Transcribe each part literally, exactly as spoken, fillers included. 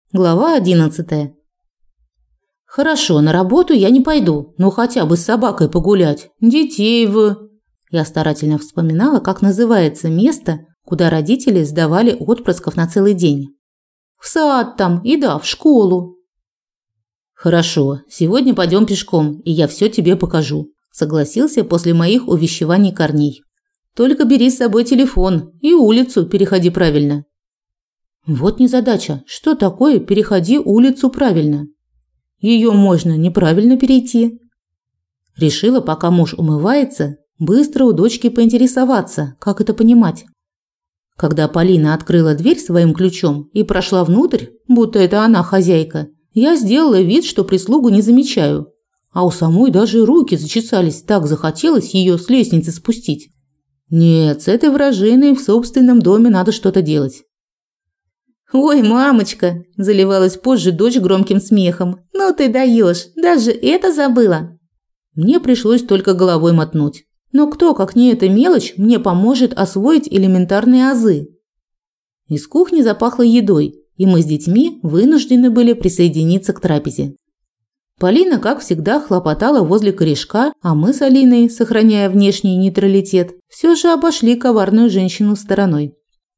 Глава одиннадцатая. Хорошо, на работу я не пойду, но хотя бы с собакой погулять. Детей в... Я старательно вспоминала, как называется место, куда родители сдавали отпрысков на целый день. В сад там и да, в школу. Хорошо, сегодня пойдем пешком, и я все тебе покажу, согласился после моих увещеваний Корней. Только бери с собой телефон и улицу переходи правильно. Вот незадача. Что такое переходи улицу правильно? Ее можно неправильно перейти. Решила, пока муж умывается, быстро у дочки поинтересоваться, как это понимать. Когда Полина открыла дверь своим ключом и прошла внутрь, будто это она хозяйка, я сделала вид, что прислугу не замечаю. А у самой даже руки зачесались, так захотелось ее с лестницы спустить. Нет, с этой вражиной в собственном доме надо что-то делать. «Ой, мамочка!» – заливалась позже дочь громким смехом. «Ну ты даешь! Даже это забыла!» Мне пришлось только головой мотнуть. Но кто, как не эта мелочь, мне поможет освоить элементарные азы? Из кухни запахло едой, и мы с детьми вынуждены были присоединиться к трапезе. Полина, как всегда, хлопотала возле корешка, а мы с Алиной, сохраняя внешний нейтралитет, все же обошли коварную женщину стороной.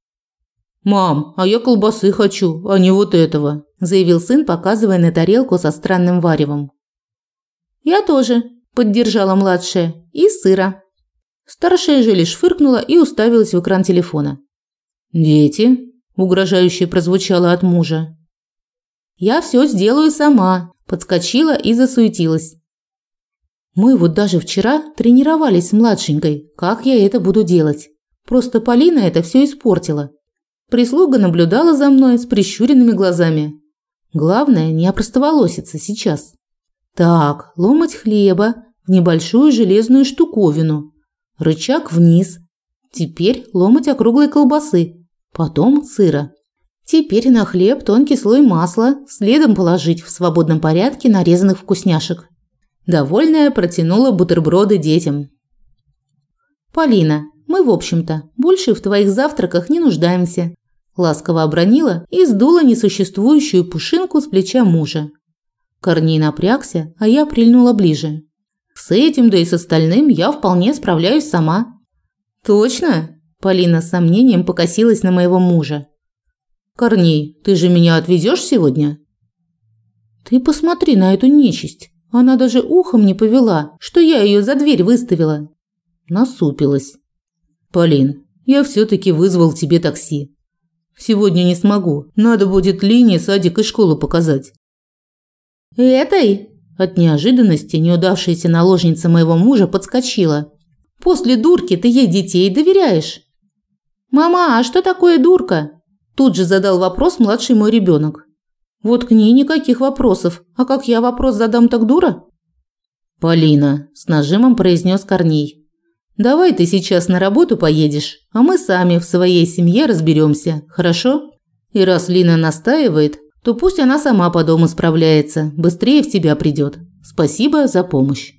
«Мам, а я колбасы хочу, а не вот этого», – заявил сын, показывая на тарелку со странным варевом. «Я тоже», – поддержала младшая, – «и сыра». Старшая же лишь фыркнула и уставилась в экран телефона. «Дети», – угрожающе прозвучало от мужа. «Я все сделаю сама», – подскочила и засуетилась. Мы вот даже вчера тренировались с младшенькой, как я это буду делать. Просто Полина это все испортила. Прислуга наблюдала за мной с прищуренными глазами. Главное, не опростоволоситься сейчас. Так, ломоть хлеба в небольшую железную штуковину. Рычаг вниз. Теперь ломоть округлой колбасы. Потом сыра. Теперь на хлеб тонкий слой масла, следом положить в свободном порядке нарезанных вкусняшек. Довольная протянула бутерброды детям. «Полина, мы, в общем-то, больше в твоих завтраках не нуждаемся», – ласково обронила и сдула несуществующую пушинку с плеча мужа. Корней напрягся, а я прильнула ближе. «С этим, да и с остальным я вполне справляюсь сама». «Точно?» – Полина с сомнением покосилась на моего мужа. «Корней, ты же меня отвезешь сегодня?» «Ты посмотри на эту нечисть. Она даже ухом не повела, что я ее за дверь выставила». Насупилась. «Полин, я все-таки вызвал тебе такси. Сегодня не смогу, надо будет Лине садик и школу показать». «Этой?» От неожиданности неудавшаяся наложница моего мужа подскочила. «После дурки ты ей детей доверяешь?» «Мама, а что такое дурка?» Тут же задал вопрос младший мой ребенок. «Вот к ней никаких вопросов, а как я вопрос задам, так дура?» «Полина», – с нажимом произнес Корней. «Давай ты сейчас на работу поедешь, а мы сами в своей семье разберемся, хорошо? И раз Лина настаивает, то пусть она сама по дому справляется, быстрее в себя придет. Спасибо за помощь».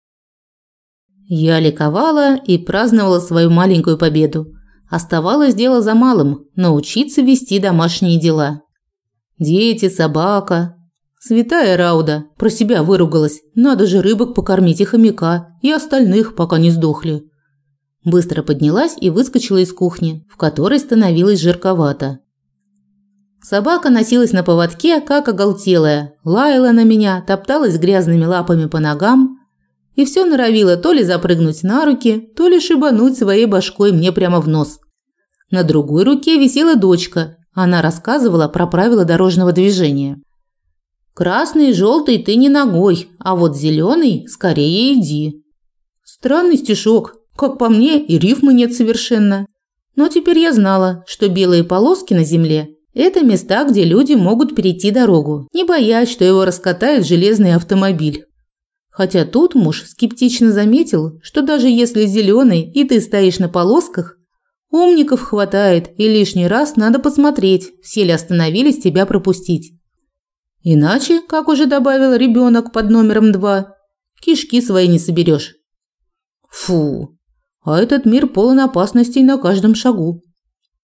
Я ликовала и праздновала свою маленькую победу. Оставалось дело за малым – научиться вести домашние дела. Дети, собака. Святая Рауда, про себя выругалась. Надо же рыбок покормить и хомяка, и остальных, пока не сдохли. Быстро поднялась и выскочила из кухни, в которой становилось жарковато. Собака носилась на поводке, как оголтелая, лаяла на меня, топталась грязными лапами по ногам и все норовила то ли запрыгнуть на руки, то ли шибануть своей башкой мне прямо в нос. На другой руке висела дочка, она рассказывала про правила дорожного движения. «Красный и желтый ты не ногой, а вот зеленый скорее иди». Странный стишок. Как по мне, и рифмы нет совершенно. Но теперь я знала, что белые полоски на земле – это места, где люди могут перейти дорогу, не боясь, что его раскатает железный автомобиль. Хотя тут муж скептично заметил, что даже если зеленый и ты стоишь на полосках, умников хватает, и лишний раз надо посмотреть, все ли остановились тебя пропустить. Иначе, как уже добавил ребенок под номером два, кишки свои не соберешь. Фу. А этот мир полон опасностей на каждом шагу.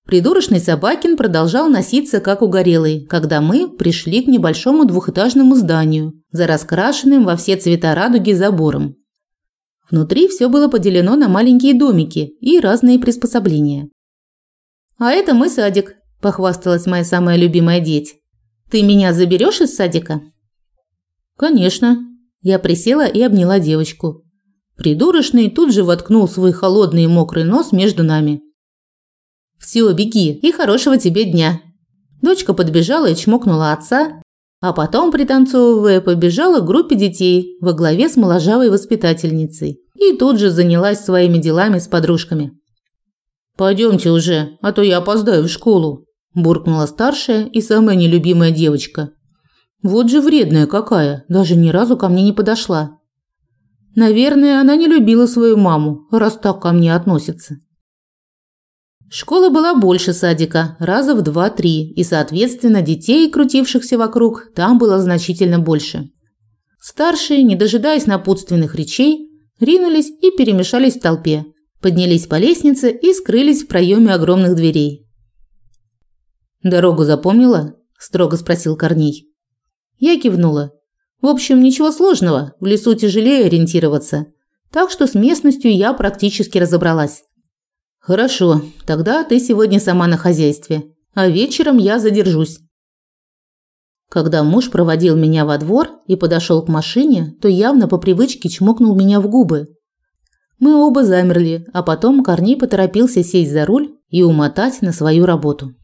Придурочный Собакин продолжал носиться как угорелый, когда мы пришли к небольшому двухэтажному зданию за раскрашенным во все цвета радуги забором. Внутри все было поделено на маленькие домики и разные приспособления. «А это мой садик», – похвасталась моя самая любимая деть. «Ты меня заберешь из садика?» «Конечно». Я присела и обняла девочку. Придурочный тут же воткнул свой холодный и мокрый нос между нами. «Все, беги, и хорошего тебе дня». Дочка подбежала и чмокнула отца, а потом, пританцовывая, побежала к группе детей во главе с моложавой воспитательницей и тут же занялась своими делами с подружками. «Пойдемте уже, а то я опоздаю в школу», – буркнула старшая и самая нелюбимая девочка. Вот же вредная какая, даже ни разу ко мне не подошла. Наверное, она не любила свою маму, раз так ко мне относится. Школа была больше садика, раза в два-три, и, соответственно, детей, крутившихся вокруг, там было значительно больше. Старшие, не дожидаясь напутственных речей, ринулись и перемешались в толпе, поднялись по лестнице и скрылись в проеме огромных дверей. «Дорогу запомнила?» – строго спросил Корней. Я кивнула. В общем, ничего сложного, в лесу тяжелее ориентироваться, так что с местностью я практически разобралась. «Хорошо, тогда ты сегодня сама на хозяйстве, а вечером я задержусь». Когда муж проводил меня во двор и подошел к машине, то явно по привычке чмокнул меня в губы. Мы оба замерли, а потом Корней поторопился сесть за руль и умотать на свою работу.